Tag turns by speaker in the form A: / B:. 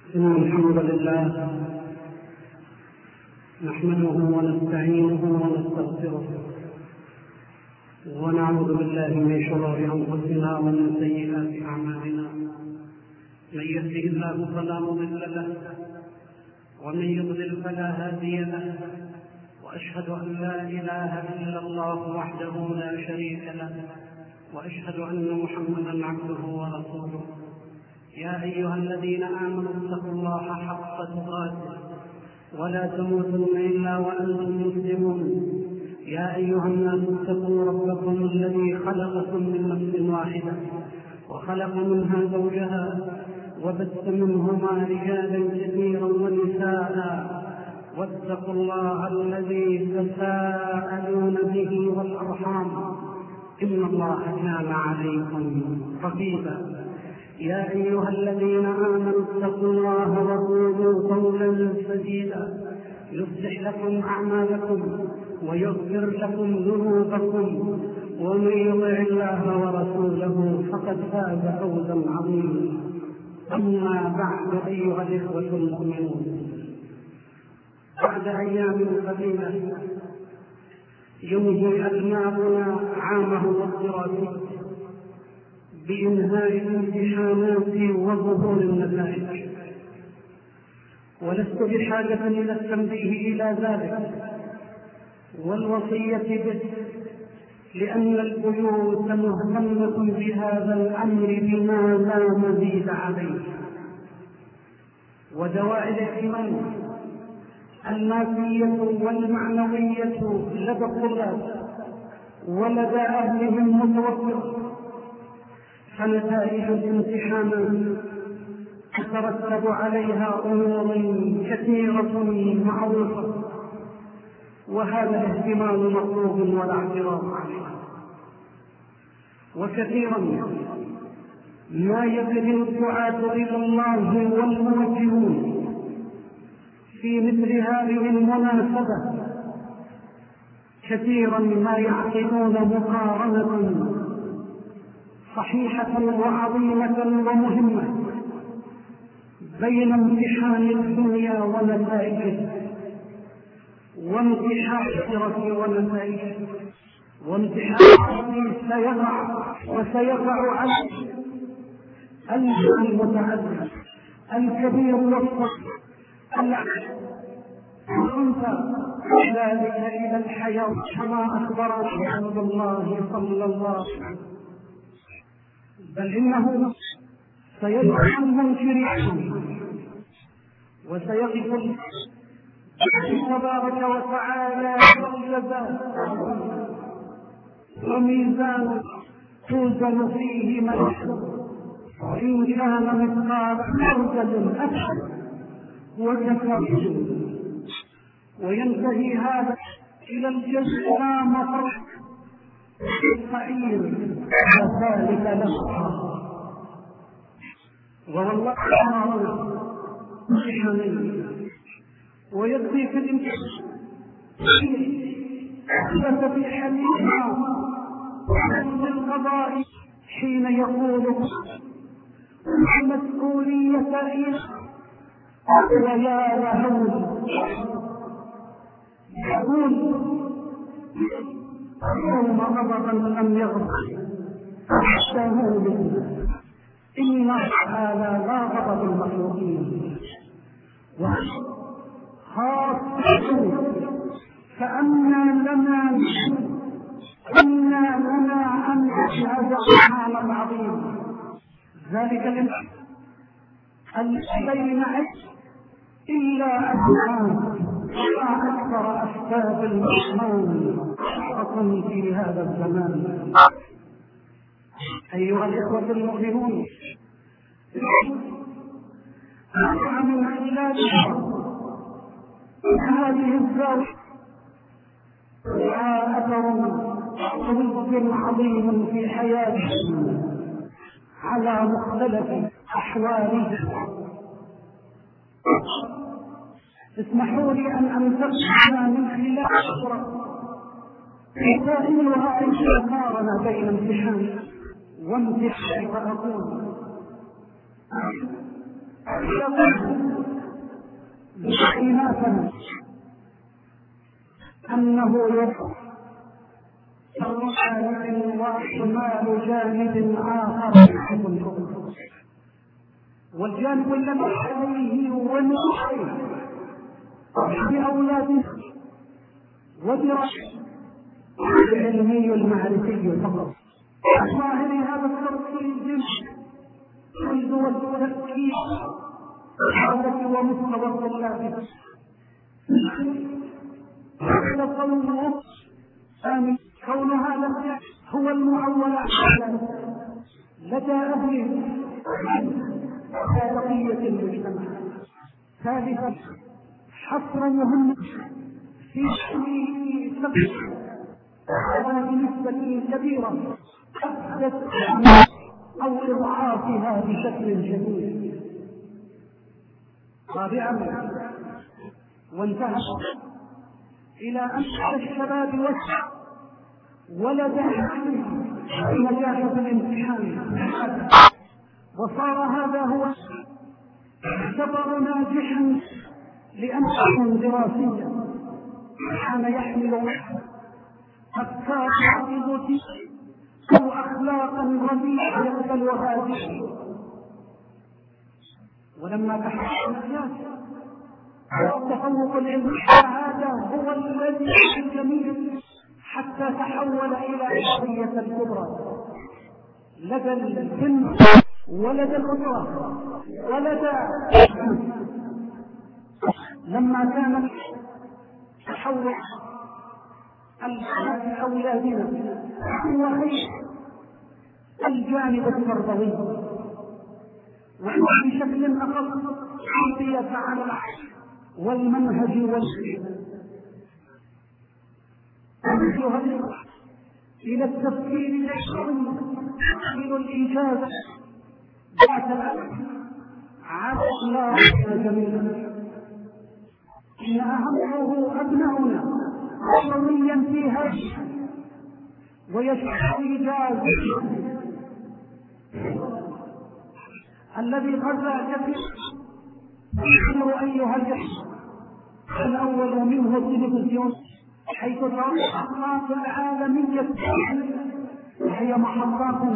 A: إن الحمد لله نحمده ونستعينه ونستغفره ونعوذ بالله من شرور أنفسنا ومن سيئات أعمالنا. من يهده الله فلا مضل له ومن يضلل فلا هادي له، وأشهد أن لا إله إلا الله وحده لا شريك له، وأشهد أن محمدا عبده ورسوله. يا أيها الذين آمنوا اتقوا الله حق تقاته ولا تموتن إلا وأنتم مسلمون. يا أيها الناس اتقوا ربكم الذي خلقكم من نفس واحدة وخلق منها زوجها وبث منهما رجالا كثيرا ونساء، واتقوا الله الذي تساءلون به والأرحام إن الله كان عليكم رقيبا. يا أيها الذين آمنوا اتقوا الله وقولوا قولا سديدا يصلح لكم أعمالكم ويغفر لكم ذنوبكم، ومن يطع الله ورسوله فقد فاز فوزا عظيما. أما بعد أيها الإخوة المؤمنون، بعد أيام قليلة ينهي أبناؤنا عامهم الدراسي بإنهاء الامتحانات وظهور النتائج، ولست بحاجة إلى التنبيه إلى ذلك والوصية به، لأن البيوت مهتمة بهذا الأمر بما لا مزيد عليه. ودواعي الاهتمام المادية والمعنوية لدى الطلاب ولدى أهلهم متوفرة، فنتائج الامتحانات تترتب عليها أمور كثيرة معروفة، وهذا الاهتمام مطلوب ولا اعتراض عليه. وكثيرا ما يبذل الدعاة إلى الله والموجهون في مثل هذه المناسبة كثيرا ما يعقدون مقارنة صحيحة وعظيمة ومهمة بين امتحان الدنيا ونتائجه وامتحان الآخرة ونتائجه، وامتحان سيقع على المتعدد الكبير والصغير الأنثى ذلك إلى الحياة كما أخبر رسول الله صلى الله عليه وسلم، بل إنه سيدعو المنكرين وسيقف تبارك وتعالى والجزاء وميزان توزن فيه من إن كان مثقال حرجة أكثر وكثر، وينتهي هذا إلى الجزاء مفرح الصعير وذلك لها. والله أمرنا بحمل ويبقي في الامتحان في حديثنا وحسن القضاء حين يقول المسؤولية ويا لهول يقول يوم غضبا لم يغضب حتى إن هذا لا غضب المخلوقين خاصة، فأنا لنا أن نشهد سبحان العظيم ذلك الذي نعيش إلا أسباب ما أكثر أسباب الإسلام في هذا الزمان. أيها الإخوة المؤمنون، من خلال هذه الزاوية أثر عظيم في حياتهم على مختلف أحوالهم. اسمحوا لي أن أنتقل من خلال أخرى يسائلها المقارنة بين امتحان وامتحان، فأقول
B: بخلافا أنه يقع جانب واحتمال جانب آخر والجانب الذي عليه ونحيه بأولاده ودراسته العلمي المعرفي فقط. ظاهر هذا التفصيل الجنس والتركيز حالة ومستوى الطلاب هذا قوله آمين. كون هذا هو المعول لدى أهله بقية المجتمع. ثالثا حصر مهم في سبيل بنسبة كبيرة حدث أو إضعافها بشكل جميل. رابعا وانتهى إلى أن الشباب وسع ولد نجاح في الامتحان وصار هذا هو اعتبر ناجحا لأنه دراسيا كان يحمل أفكار عقيدة أو أخلاقا رديئة يقبل هذه. ولما تحقق الناس والتفوق العلمي هذا هو الذي الجميل حتى تحول إلى القضية الكبرى لدى الجن ولدى الأسرة ولدى لما كان تحول أولادنا هو خير الجانب التربوي وبشكل أقل تربية على العقل والمنهج إلى التفكير العلمي إلى الإجابة بعد الأمر على الله جميلا. إن أهمه أبناؤنا قويا في هذا ويشعر إيجاز الذي قرأ كثير أيها الإخوة. الأول منه التلفزيون حيث ترى الأحقاق العالمية وهي محطات